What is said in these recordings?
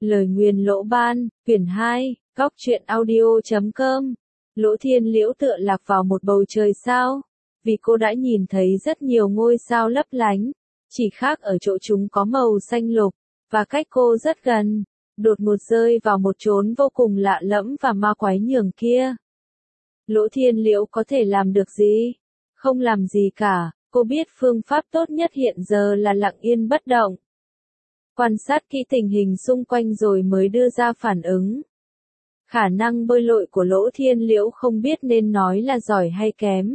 Lời nguyền Lỗ Ban, quyển 2, góc truyện audio.com. Lỗ Thiên Liễu tựa lạc vào một bầu trời sao, vì cô đã nhìn thấy rất nhiều ngôi sao lấp lánh, chỉ khác ở chỗ chúng có màu xanh lục, và cách cô rất gần, đột ngột rơi vào một chốn vô cùng lạ lẫm và ma quái nhường kia. Lỗ Thiên Liễu có thể làm được gì? Không làm gì cả, cô biết phương pháp tốt nhất hiện giờ là lặng yên bất động. Quan sát kỹ tình hình xung quanh rồi mới đưa ra phản ứng. Khả năng bơi lội của Lỗ Thiên Liễu không biết nên nói là giỏi hay kém.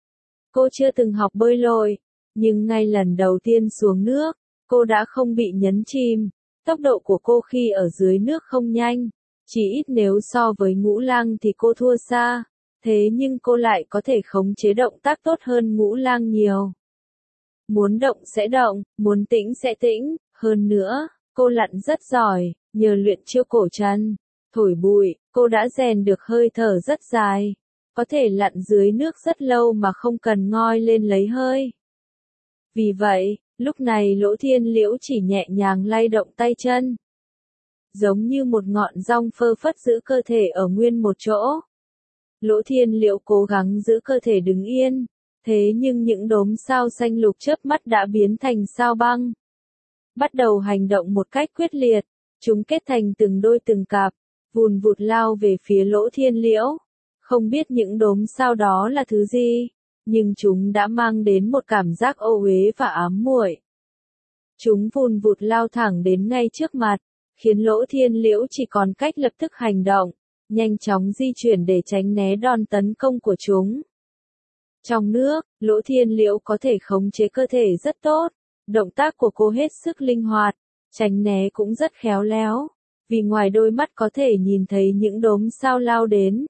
Cô chưa từng học bơi lội, nhưng ngay lần đầu tiên xuống nước, cô đã không bị nhấn chìm. Tốc độ của cô khi ở dưới nước không nhanh, chỉ ít nếu so với Ngũ Lang thì cô thua xa, thế nhưng cô lại có thể khống chế động tác tốt hơn Ngũ Lang nhiều. Muốn động sẽ động, muốn tĩnh sẽ tĩnh, hơn nữa, cô lặn rất giỏi, nhờ luyện chiêu cổ chân, thổi bụi, cô đã rèn được hơi thở rất dài, có thể lặn dưới nước rất lâu mà không cần ngoi lên lấy hơi. Vì vậy, lúc này Lỗ Thiên Liễu chỉ nhẹ nhàng lay động tay chân, giống như một ngọn dong phơ phất giữ cơ thể ở nguyên một chỗ. Lỗ Thiên Liễu cố gắng giữ cơ thể đứng yên, thế nhưng những đốm sao xanh lục chớp mắt đã biến thành sao băng. Bắt đầu hành động một cách quyết liệt, chúng kết thành từng đôi từng cặp, vùn vụt lao về phía Lỗ Thiên Liễu. Không biết những đốm sao đó là thứ gì, nhưng chúng đã mang đến một cảm giác ô uế và ám muội. Chúng vùn vụt lao thẳng đến ngay trước mặt, khiến Lỗ Thiên Liễu chỉ còn cách lập tức hành động, nhanh chóng di chuyển để tránh né đòn tấn công của chúng. Trong nước, Lỗ Thiên Liễu có thể khống chế cơ thể rất tốt, động tác của cô hết sức linh hoạt, tránh né cũng rất khéo léo, vì ngoài đôi mắt có thể nhìn thấy những đốm sao lao đến.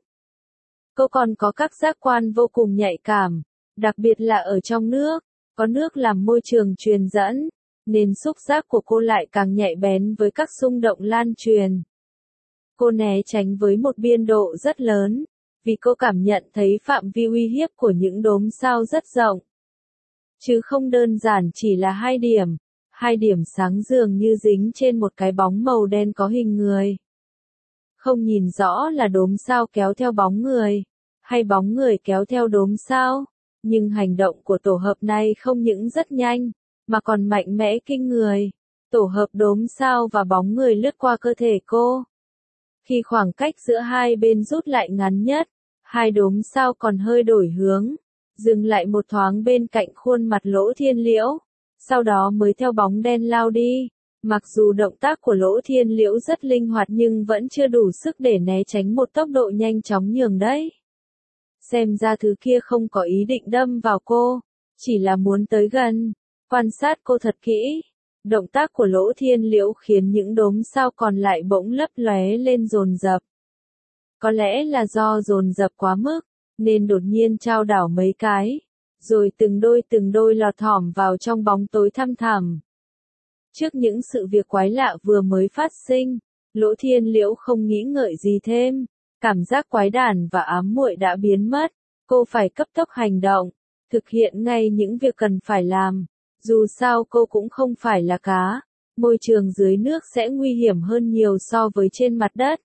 Cô còn có các giác quan vô cùng nhạy cảm, đặc biệt là ở trong nước, có nước làm môi trường truyền dẫn, nên xúc giác của cô lại càng nhạy bén với các xung động lan truyền. Cô né tránh với một biên độ rất lớn, vì cô cảm nhận thấy phạm vi uy hiếp của những đốm sao rất rộng. Chứ không đơn giản chỉ là hai điểm sáng dường như dính trên một cái bóng màu đen có hình người. Không nhìn rõ là đốm sao kéo theo bóng người, hay bóng người kéo theo đốm sao, nhưng hành động của tổ hợp này không những rất nhanh, mà còn mạnh mẽ kinh người. Tổ hợp đốm sao và bóng người lướt qua cơ thể cô. Khi khoảng cách giữa hai bên rút lại ngắn nhất, hai đốm sao còn hơi đổi hướng, dừng lại một thoáng bên cạnh khuôn mặt Lỗ Thiên Liễu, sau đó mới theo bóng đen lao đi. Mặc dù động tác của Lỗ Thiên Liễu rất linh hoạt nhưng vẫn chưa đủ sức để né tránh một tốc độ nhanh chóng nhường đấy. Xem ra thứ kia không có ý định đâm vào cô, chỉ là muốn tới gần, quan sát cô thật kỹ. Động tác của Lỗ Thiên Liễu khiến những đốm sao còn lại bỗng lấp lóe lên dồn dập. Có lẽ là do dồn dập quá mức, nên đột nhiên chao đảo mấy cái, rồi từng đôi lọt thỏm vào trong bóng tối thăm thẳm. Trước những sự việc quái lạ vừa mới phát sinh, Lỗ Thiên Liễu không nghĩ ngợi gì thêm, cảm giác quái đản và ám muội đã biến mất, cô phải cấp tốc hành động, thực hiện ngay những việc cần phải làm. Dù sao cô cũng không phải là cá, môi trường dưới nước sẽ nguy hiểm hơn nhiều so với trên mặt đất.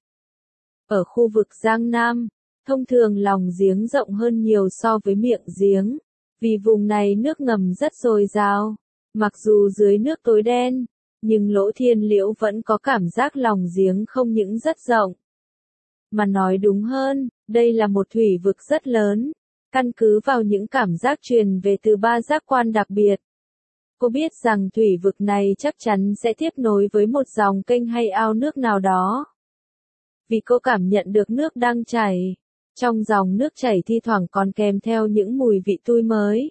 Ở khu vực Giang Nam, thông thường lòng giếng rộng hơn nhiều so với miệng giếng, vì vùng này nước ngầm rất dồi dào. Mặc dù dưới nước tối đen, nhưng Lỗ Thiên Liễu vẫn có cảm giác lòng giếng không những rất rộng. Mà nói đúng hơn, đây là một thủy vực rất lớn, căn cứ vào những cảm giác truyền về từ ba giác quan đặc biệt. Cô biết rằng thủy vực này chắc chắn sẽ tiếp nối với một dòng kênh hay ao nước nào đó. Vì cô cảm nhận được nước đang chảy, trong dòng nước chảy thi thoảng còn kèm theo những mùi vị tươi mới.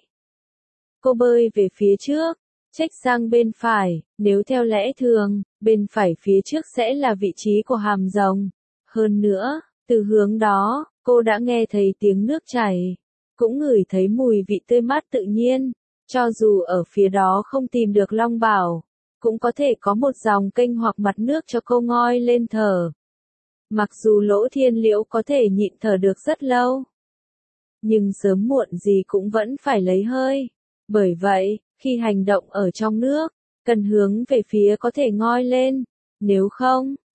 Cô bơi về phía trước, chếch sang bên phải, nếu theo lẽ thường, bên phải phía trước sẽ là vị trí của hàm rồng. Hơn nữa, từ hướng đó, cô đã nghe thấy tiếng nước chảy, cũng ngửi thấy mùi vị tươi mát tự nhiên. Cho dù ở phía đó không tìm được Long Bảo, cũng có thể có một dòng kênh hoặc mặt nước cho cô ngoi lên thở. Mặc dù Lỗ Thiên Liễu có thể nhịn thở được rất lâu, nhưng sớm muộn gì cũng vẫn phải lấy hơi. Bởi vậy, khi hành động ở trong nước, cần hướng về phía có thể ngoi lên, nếu không,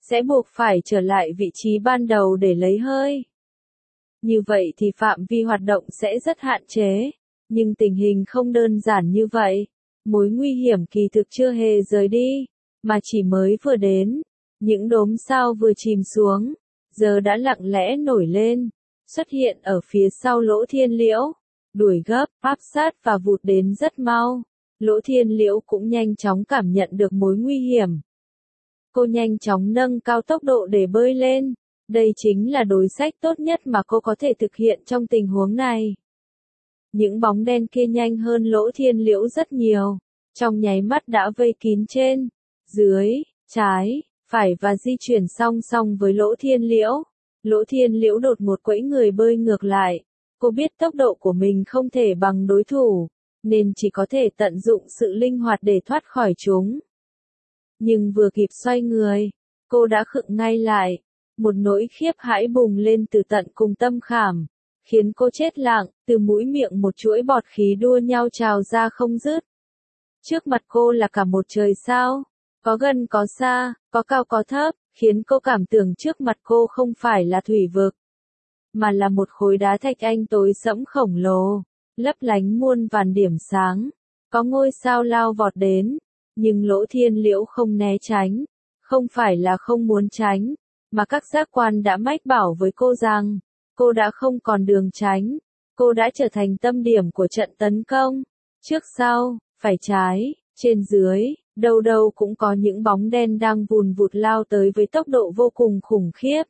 sẽ buộc phải trở lại vị trí ban đầu để lấy hơi. Như vậy thì phạm vi hoạt động sẽ rất hạn chế, nhưng tình hình không đơn giản như vậy. Mối nguy hiểm kỳ thực chưa hề rời đi, mà chỉ mới vừa đến. Những đốm sao vừa chìm xuống, giờ đã lặng lẽ nổi lên, xuất hiện ở phía sau Lỗ Thiên Liễu, đuổi gấp, áp sát và vụt đến rất mau. Lỗ Thiên Liễu cũng nhanh chóng cảm nhận được mối nguy hiểm. Cô nhanh chóng nâng cao tốc độ để bơi lên. Đây chính là đối sách tốt nhất mà cô có thể thực hiện trong tình huống này. Những bóng đen kia nhanh hơn Lỗ Thiên Liễu rất nhiều, trong nháy mắt đã vây kín trên, dưới, trái, phải và di chuyển song song với Lỗ Thiên Liễu. Lỗ Thiên Liễu đột một quẫy người bơi ngược lại. Cô biết tốc độ của mình không thể bằng đối thủ, nên chỉ có thể tận dụng sự linh hoạt để thoát khỏi chúng. Nhưng vừa kịp xoay người, cô đã khựng ngay lại. Một nỗi khiếp hãi bùng lên từ tận cùng tâm khảm, khiến cô chết lặng, từ mũi miệng một chuỗi bọt khí đua nhau trào ra không dứt. Trước mặt cô là cả một trời sao, có gần có xa, có cao có thấp, khiến cô cảm tưởng trước mặt cô không phải là thủy vực, mà là một khối đá thạch anh tối sẫm khổng lồ, lấp lánh muôn vàn điểm sáng. Có ngôi sao lao vọt đến, nhưng Lỗ Thiên Liễu không né tránh, không phải là không muốn tránh, mà các giác quan đã mách bảo với cô rằng, cô đã không còn đường tránh, cô đã trở thành tâm điểm của trận tấn công. Trước sau, phải trái, trên dưới, đâu đâu cũng có những bóng đen đang vùn vụt lao tới với tốc độ vô cùng khủng khiếp.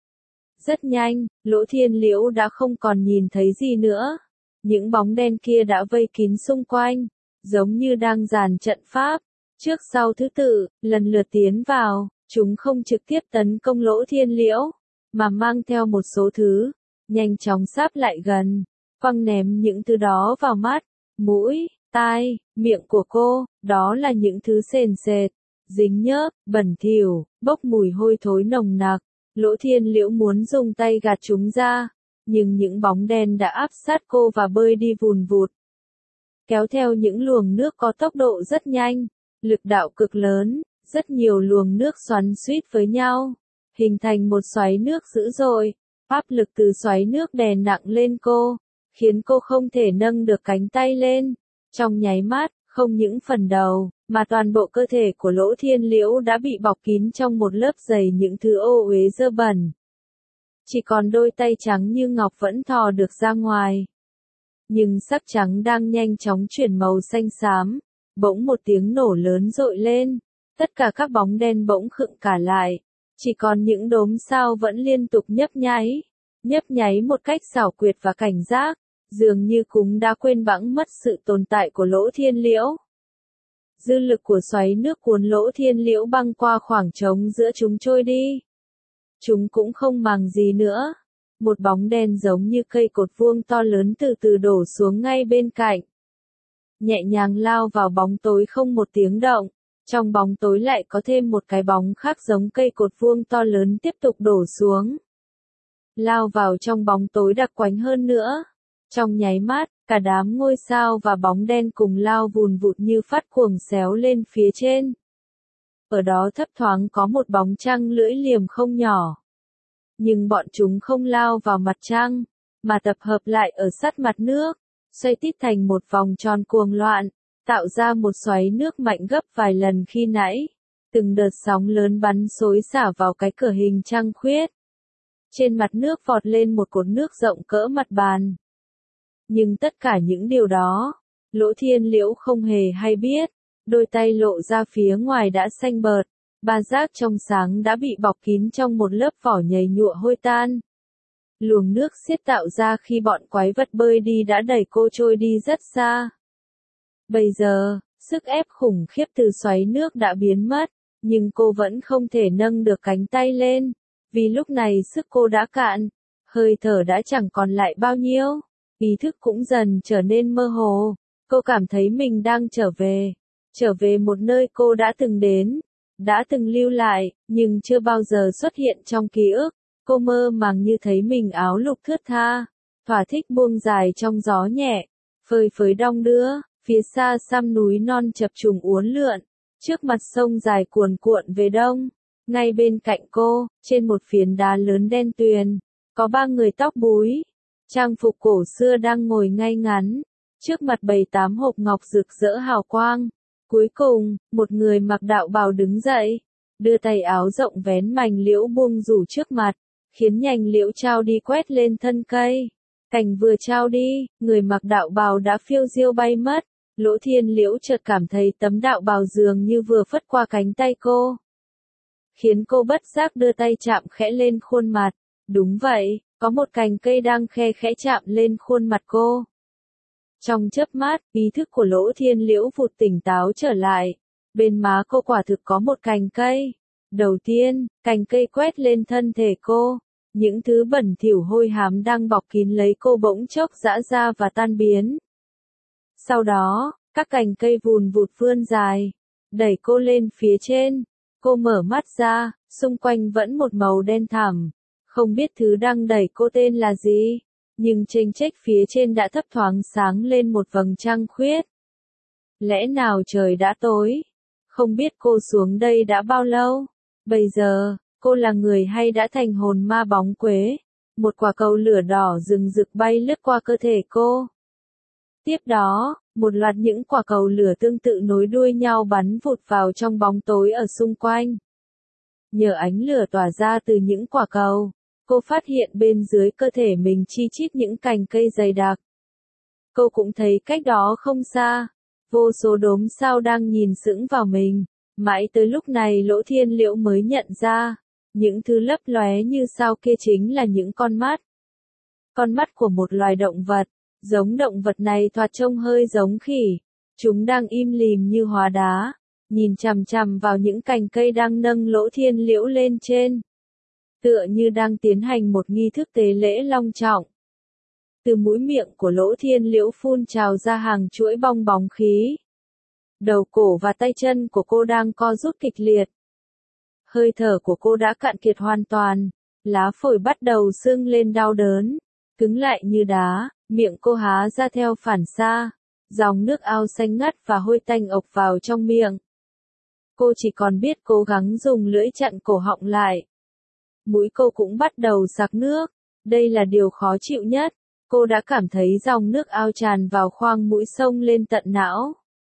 Rất nhanh, Lỗ Thiên Liễu đã không còn nhìn thấy gì nữa. Những bóng đen kia đã vây kín xung quanh, giống như đang dàn trận pháp, trước sau thứ tự, lần lượt tiến vào. Chúng không trực tiếp tấn công Lỗ Thiên Liễu, mà mang theo một số thứ, nhanh chóng sáp lại gần, quăng ném những thứ đó vào mắt, mũi, tai, miệng của cô. Đó là những thứ sền sệt, dính nhớp, bẩn thỉu, bốc mùi hôi thối nồng nặc. Lỗ Thiên Liễu muốn dùng tay gạt chúng ra, nhưng những bóng đen đã áp sát cô và bơi đi vùn vụt, kéo theo những luồng nước có tốc độ rất nhanh, lực đạo cực lớn. Rất nhiều luồng nước xoắn xuýt với nhau, hình thành một xoáy nước dữ dội. Áp lực từ xoáy nước đè nặng lên cô, khiến cô không thể nâng được cánh tay lên. Trong nháy mắt, không những phần đầu, mà toàn bộ cơ thể của Lỗ Thiên Liễu đã bị bọc kín trong một lớp dày những thứ ô uế dơ bẩn. Chỉ còn đôi tay trắng như ngọc vẫn thò được ra ngoài. Nhưng sắc trắng đang nhanh chóng chuyển màu xanh xám. Bỗng một tiếng nổ lớn rội lên. Tất cả các bóng đen bỗng khựng cả lại, chỉ còn những đốm sao vẫn liên tục nhấp nháy một cách xảo quyệt và cảnh giác, dường như chúng đã quên bẵng mất sự tồn tại của Lỗ Thiên Liễu. Dư lực của xoáy nước cuốn Lỗ Thiên Liễu băng qua khoảng trống giữa chúng trôi đi. Chúng cũng không màng gì nữa. Một bóng đen giống như cây cột vuông to lớn từ từ đổ xuống ngay bên cạnh. Nhẹ nhàng lao vào bóng tối không một tiếng động. Trong bóng tối lại có thêm một cái bóng khác giống cây cột vuông to lớn tiếp tục đổ xuống. Lao vào trong bóng tối đặc quánh hơn nữa. Trong nháy mắt, cả đám ngôi sao và bóng đen cùng lao vùn vụt như phát cuồng xéo lên phía trên. Ở đó thấp thoáng có một bóng trăng lưỡi liềm không nhỏ. Nhưng bọn chúng không lao vào mặt trăng, mà tập hợp lại ở sát mặt nước, xoay tít thành một vòng tròn cuồng loạn. Tạo ra một xoáy nước mạnh gấp vài lần khi nãy. Từng đợt sóng lớn bắn xối xả vào cái cửa hình trăng khuyết. Trên mặt nước vọt lên một cột nước rộng cỡ mặt bàn. Nhưng tất cả những điều đó, Lỗ Thiên Liễu không hề hay biết. Đôi tay lộ ra phía ngoài đã xanh bợt. Ba giác trong sáng đã bị bọc kín trong một lớp vỏ nhầy nhụa hôi tan. Luồng nước xiết tạo ra khi bọn quái vật bơi đi đã đẩy cô trôi đi rất xa. Bây giờ, sức ép khủng khiếp từ xoáy nước đã biến mất, nhưng cô vẫn không thể nâng được cánh tay lên, vì lúc này sức cô đã cạn, hơi thở đã chẳng còn lại bao nhiêu, ý thức cũng dần trở nên mơ hồ. Cô cảm thấy mình đang trở về một nơi cô đã từng đến, đã từng lưu lại, nhưng chưa bao giờ xuất hiện trong ký ức. Cô mơ màng như thấy mình áo lục thướt tha, thỏa thích buông dài trong gió nhẹ, phơi phới đong đưa. Phía xa xăm núi non chập trùng uốn lượn, trước mặt sông dài cuồn cuộn về đông, Ngay bên cạnh cô, trên một phiến đá lớn đen tuyền, có 3 người tóc búi, trang phục cổ xưa đang ngồi ngay ngắn, trước mặt bày 8 hộp ngọc rực rỡ hào quang. Cuối cùng, một người mặc đạo bào đứng dậy, đưa tay áo rộng vén mành liễu buông rủ trước mặt, khiến nhành liễu trao đi quét lên thân cây. Cành vừa trao đi, người mặc đạo bào đã phiêu diêu bay mất. Lỗ Thiên Liễu chợt cảm thấy tấm đạo bào dường như vừa phất qua cánh tay cô, khiến cô bất giác đưa tay chạm khẽ lên khuôn mặt. Đúng vậy, có một cành cây đang khe khẽ chạm lên khuôn mặt cô. Trong chớp mắt, ý thức của Lỗ Thiên Liễu vụt tỉnh táo trở lại. Bên má cô quả thực có một cành cây. Đầu tiên, cành cây quét lên thân thể cô. Những thứ bẩn thỉu hôi hám đang bọc kín lấy cô bỗng chốc giã ra và tan biến. Sau đó, các cành cây vùn vụt vươn dài, đẩy cô lên phía trên. Cô mở mắt ra, xung quanh vẫn một màu đen thẳm. Không biết thứ đang đẩy cô tên là gì, nhưng chênh chếch phía trên đã thấp thoáng sáng lên một vầng trăng khuyết. Lẽ nào trời đã tối? Không biết cô xuống đây đã bao lâu? Bây giờ, cô là người hay đã thành hồn ma bóng quế? Một quả cầu lửa đỏ rừng rực bay lướt qua cơ thể cô. Tiếp đó, một loạt những quả cầu lửa tương tự nối đuôi nhau bắn vụt vào trong bóng tối ở xung quanh. Nhờ ánh lửa tỏa ra từ những quả cầu, cô phát hiện bên dưới cơ thể mình chi chít những cành cây dày đặc. Cô cũng thấy cách đó không xa, vô số đốm sao đang nhìn sững vào mình. Mãi tới lúc này Lỗ Thiên Liễu mới nhận ra, những thứ lấp lóe như sao kia chính là những con mắt. Con mắt của một loài động vật, giống động vật này thoạt trông hơi giống khỉ. Chúng đang im lìm như hóa đá, nhìn chằm chằm vào những cành cây đang nâng Lỗ Thiên Liễu lên trên. Tựa như đang tiến hành một nghi thức tế lễ long trọng. Từ mũi miệng của Lỗ Thiên Liễu phun trào ra hàng chuỗi bong bóng khí. Đầu cổ và tay chân của cô đang co rút kịch liệt. Hơi thở của cô đã cạn kiệt hoàn toàn, lá phổi bắt đầu sưng lên đau đớn, cứng lại như đá, miệng cô há ra theo phản xạ, dòng nước ao xanh ngắt và hôi tanh ộc vào trong miệng. Cô chỉ còn biết cố gắng dùng lưỡi chặn cổ họng lại. Mũi cô cũng bắt đầu sặc nước, đây là điều khó chịu nhất. Cô đã cảm thấy dòng nước ao tràn vào khoang mũi xông lên tận não.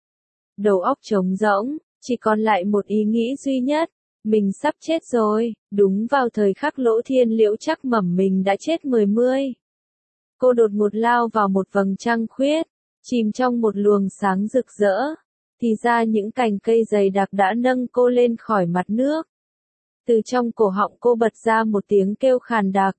Đầu óc trống rỗng, chỉ còn lại một ý nghĩ duy nhất, mình sắp chết rồi. Đúng vào thời khắc Lỗ Thiên Liễu chắc mẩm mình đã chết mươi. Cô đột ngột lao vào một vầng trăng khuyết, chìm trong một luồng sáng rực rỡ. Thì ra những cành cây dày đặc đã nâng cô lên khỏi mặt nước. Từ trong cổ họng cô bật ra một tiếng kêu khàn đặc.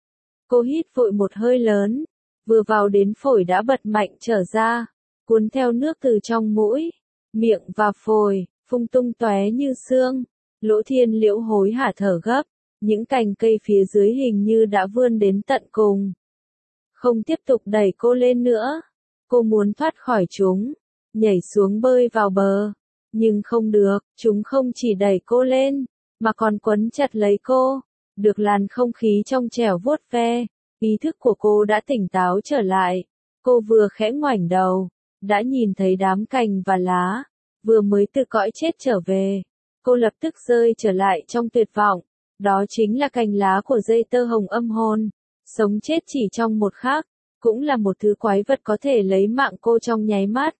Cô hít vội một hơi lớn, vừa vào đến phổi đã bật mạnh trở ra, cuốn theo nước từ trong mũi, miệng và phổi, phun tung tóe như sương. Lỗ Thiên Liễu hối hả thở gấp, những cành cây phía dưới hình như đã vươn đến tận cùng. Không tiếp tục đẩy cô lên nữa. Cô muốn thoát khỏi chúng, nhảy xuống bơi vào bờ. Nhưng không được, chúng không chỉ đẩy cô lên, mà còn quấn chặt lấy cô. Được làn không khí trong trẻo vuốt ve, ý thức của cô đã tỉnh táo trở lại. Cô vừa khẽ ngoảnh đầu, đã nhìn thấy đám cành và lá, vừa mới từ cõi chết trở về. Cô lập tức rơi trở lại trong tuyệt vọng. Đó chính là cành lá của dây tơ hồng âm hồn, sống chết chỉ trong một khắc, cũng là một thứ quái vật có thể lấy mạng cô trong nháy mắt.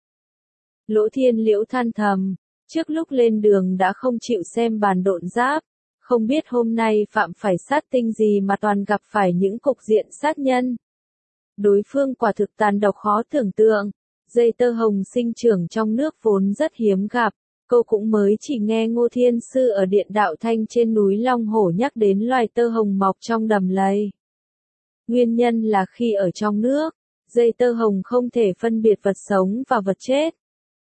Lỗ Thiên Liễu than thầm, trước lúc lên đường đã không chịu xem bản độn giáp, không biết hôm nay phạm phải sát tinh gì mà toàn gặp phải những cục diện sát nhân. Đối phương quả thực tàn độc khó tưởng tượng, dây tơ hồng sinh trưởng trong nước vốn rất hiếm gặp, cô cũng mới chỉ nghe Ngô Thiên Sư ở Điện Đạo Thanh trên núi Long Hổ nhắc đến loài tơ hồng mọc trong đầm lầy. Nguyên nhân là khi ở trong nước, dây tơ hồng không thể phân biệt vật sống và vật chết.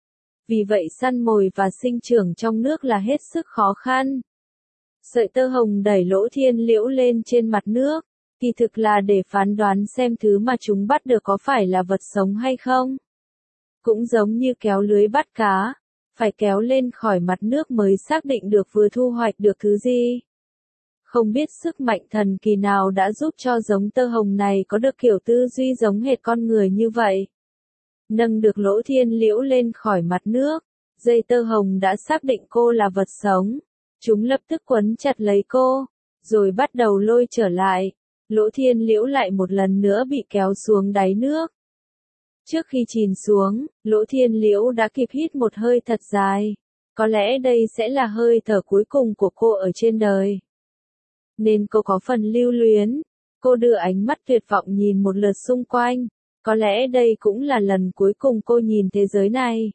Vì vậy săn mồi và sinh trưởng trong nước là hết sức khó khăn. Sợi tơ hồng đẩy Lỗ Thiên Liễu lên trên mặt nước, kỳ thực là để phán đoán xem thứ mà chúng bắt được có phải là vật sống hay không. Cũng giống như kéo lưới bắt cá, phải kéo lên khỏi mặt nước mới xác định được vừa thu hoạch được thứ gì. Không biết sức mạnh thần kỳ nào đã giúp cho giống tơ hồng này có được kiểu tư duy giống hệt con người như vậy. Nâng được Lỗ Thiên Liễu lên khỏi mặt nước, dây tơ hồng đã xác định cô là vật sống. Chúng lập tức quấn chặt lấy cô, rồi bắt đầu lôi trở lại. Lỗ Thiên Liễu lại một lần nữa bị kéo xuống đáy nước. Trước khi chìm xuống, Lỗ Thiên Liễu đã kịp hít một hơi thật dài. Có lẽ đây sẽ là hơi thở cuối cùng của cô ở trên đời. Nên cô có phần lưu luyến. Cô đưa ánh mắt tuyệt vọng nhìn một lượt xung quanh. Có lẽ đây cũng là lần cuối cùng cô nhìn thế giới này.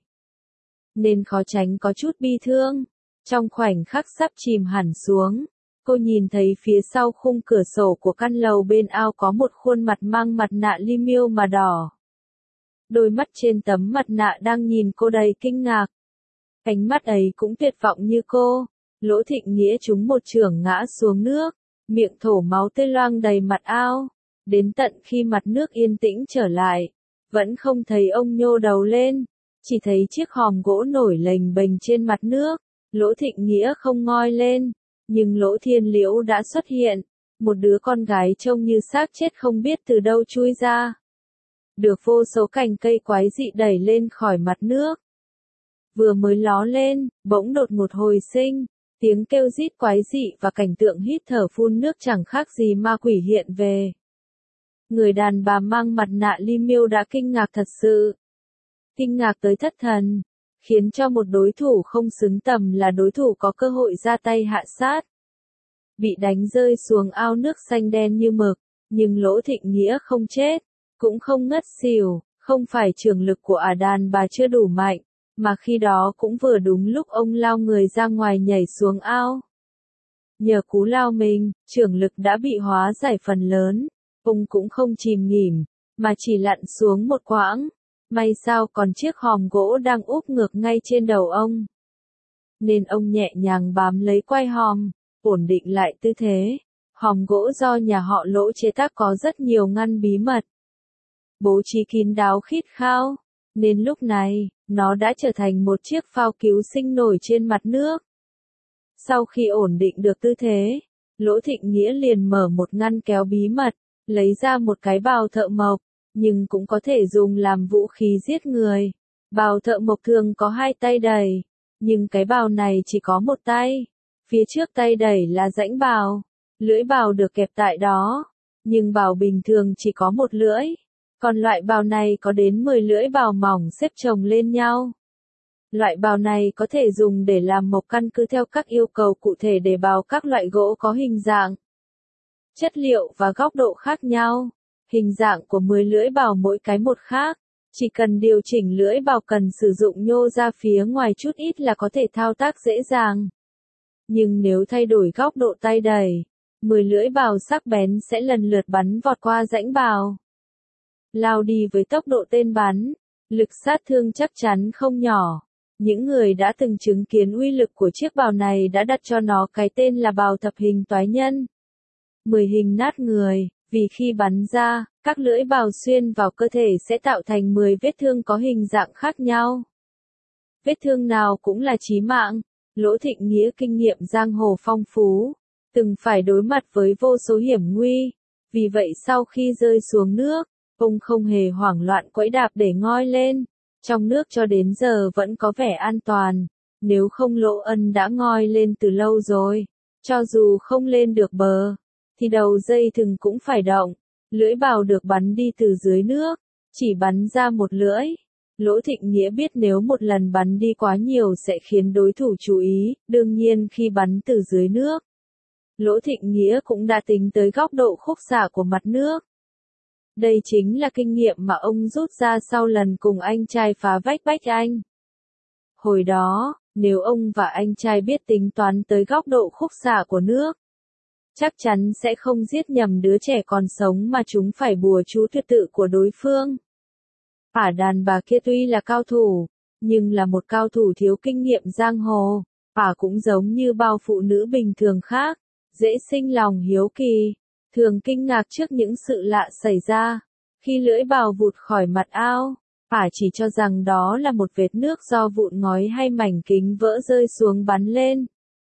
Nên khó tránh có chút bi thương. Trong khoảnh khắc sắp chìm hẳn xuống, cô nhìn thấy phía sau khung cửa sổ của căn lầu bên ao có một khuôn mặt mang mặt nạ li miêu mà đỏ. Đôi mắt trên tấm mặt nạ đang nhìn cô đầy kinh ngạc. Ánh mắt ấy cũng tuyệt vọng như cô. Lỗ Thịnh Nghĩa trúng một chưởng ngã xuống nước, miệng thổ máu tươi loang đầy mặt ao. Đến tận khi mặt nước yên tĩnh trở lại, vẫn không thấy ông nhô đầu lên, chỉ thấy chiếc hòm gỗ nổi lềnh bềnh trên mặt nước. Lỗ Thịnh Nghĩa không ngoi lên, nhưng Lỗ Thiên Liễu đã xuất hiện, một đứa con gái trông như xác chết không biết từ đâu chui ra. Được vô số cành cây quái dị đẩy lên khỏi mặt nước. Vừa mới ló lên, bỗng đột ngột hồi sinh, tiếng kêu rít quái dị và cảnh tượng hít thở phun nước chẳng khác gì ma quỷ hiện về. Người đàn bà mang mặt nạ li miêu đã kinh ngạc thật sự. Kinh ngạc tới thất thần, khiến cho một đối thủ không xứng tầm là đối thủ có cơ hội ra tay hạ sát. Bị đánh rơi xuống ao nước xanh đen như mực, nhưng Lỗ Thịnh Nghĩa không chết, cũng không ngất xỉu, không phải trường lực của đàn bà chưa đủ mạnh, mà khi đó cũng vừa đúng lúc ông lao người ra ngoài nhảy xuống ao. Nhờ cú lao mình, trường lực đã bị hóa giải phần lớn, ông cũng không chìm nghỉm, mà chỉ lặn xuống một quãng. May sao còn chiếc hòm gỗ đang úp ngược ngay trên đầu ông. Nên ông nhẹ nhàng bám lấy quai hòm, ổn định lại tư thế. Hòm gỗ do nhà họ Lỗ chế tác có rất nhiều ngăn bí mật, bố trí kín đáo khít khao, nên lúc này, nó đã trở thành một chiếc phao cứu sinh nổi trên mặt nước. Sau khi ổn định được tư thế, Lỗ Thịnh Nghĩa liền mở một ngăn kéo bí mật, lấy ra một cái bào thợ mộc, nhưng cũng có thể dùng làm vũ khí giết người. Bào thợ mộc thường có hai tay đẩy, nhưng cái bào này chỉ có một tay. Phía trước tay đẩy là rãnh bào, lưỡi bào được kẹp tại đó, nhưng bào bình thường chỉ có một lưỡi. Còn loại bào này có đến 10 lưỡi bào mỏng xếp chồng lên nhau. Loại bào này có thể dùng để làm mộc căn cứ theo các yêu cầu cụ thể để bào các loại gỗ có hình dạng, chất liệu và góc độ khác nhau. Hình dạng của 10 lưỡi bào mỗi cái một khác, chỉ cần điều chỉnh lưỡi bào cần sử dụng nhô ra phía ngoài chút ít là có thể thao tác dễ dàng. Nhưng nếu thay đổi góc độ tay đẩy, 10 lưỡi bào sắc bén sẽ lần lượt bắn vọt qua rãnh bào, lao đi với tốc độ tên bắn, lực sát thương chắc chắn không nhỏ. Những người đã từng chứng kiến uy lực của chiếc bào này đã đặt cho nó cái tên là bào thập hình toái nhân. 10 hình nát người, vì khi bắn ra, các lưỡi bào xuyên vào cơ thể sẽ tạo thành 10 vết thương có hình dạng khác nhau. Vết thương nào cũng là chí mạng. Lỗ Thịnh Nghĩa kinh nghiệm giang hồ phong phú, từng phải đối mặt với vô số hiểm nguy. Vì vậy sau khi rơi xuống nước, ông không hề hoảng loạn quẫy đạp để ngoi lên. Trong nước cho đến giờ vẫn có vẻ an toàn, nếu không Lỗ Ân đã ngoi lên từ lâu rồi. Cho dù không lên được bờ, thì đầu dây thừng cũng phải động. Lưỡi bào được bắn đi từ dưới nước, chỉ bắn ra một lưỡi. Lỗ Thịnh Nghĩa biết nếu một lần bắn đi quá nhiều sẽ khiến đối thủ chú ý, đương nhiên khi bắn từ dưới nước, Lỗ Thịnh Nghĩa cũng đã tính tới góc độ khúc xạ của mặt nước. Đây chính là kinh nghiệm mà ông rút ra sau lần cùng anh trai phá vách Bách Anh. Hồi đó, nếu ông và anh trai biết tính toán tới góc độ khúc xạ của nước, chắc chắn sẽ không giết nhầm đứa trẻ còn sống mà chúng phải bùa chú tuyệt tự của đối phương. Đàn bà kia tuy là cao thủ, nhưng là một cao thủ thiếu kinh nghiệm giang hồ. Cũng giống như bao phụ nữ bình thường khác, dễ sinh lòng hiếu kỳ, thường kinh ngạc trước những sự lạ xảy ra. Khi lưỡi bào vụt khỏi mặt ao, chỉ cho rằng đó là một vệt nước do vụn ngói hay mảnh kính vỡ rơi xuống bắn lên.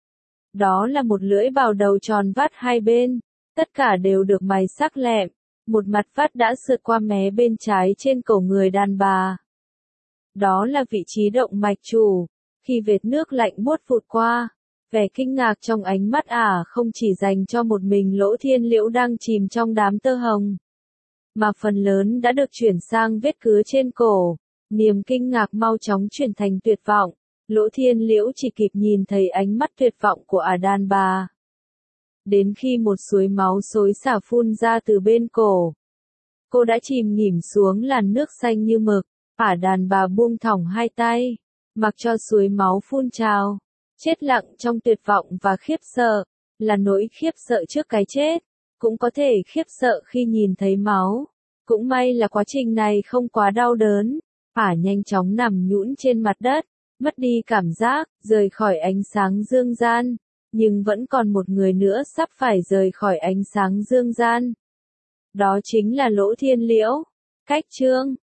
Đó là một lưỡi bào đầu tròn vắt hai bên, tất cả đều được mài sắc lẹm, một mặt vắt đã sượt qua mé bên trái trên cổ người đàn bà. Đó là vị trí động mạch chủ, khi vệt nước lạnh buốt vụt qua, Vẻ kinh ngạc trong ánh mắt ả không chỉ dành cho một mình Lỗ Thiên Liễu đang chìm trong đám tơ hồng, mà phần lớn đã được chuyển sang vết cứa trên cổ. Niềm kinh ngạc mau chóng chuyển thành tuyệt vọng. Lỗ Thiên Liễu chỉ kịp nhìn thấy ánh mắt tuyệt vọng của ả đàn bà. Đến khi một suối máu xối xả phun ra từ bên cổ, cô đã chìm nghỉm xuống làn nước xanh như mực. Ả đàn bà buông thõng hai tay, mặc cho suối máu phun trào, chết lặng trong tuyệt vọng và khiếp sợ, là nỗi khiếp sợ trước cái chết, cũng có thể khiếp sợ khi nhìn thấy máu. Cũng may là quá trình này không quá đau đớn, ả nhanh chóng nằm nhũn trên mặt đất, mất đi cảm giác, rời khỏi ánh sáng dương gian, nhưng vẫn còn một người nữa sắp phải rời khỏi ánh sáng dương gian. Đó chính là Lỗ Thiên Liễu. Cách chương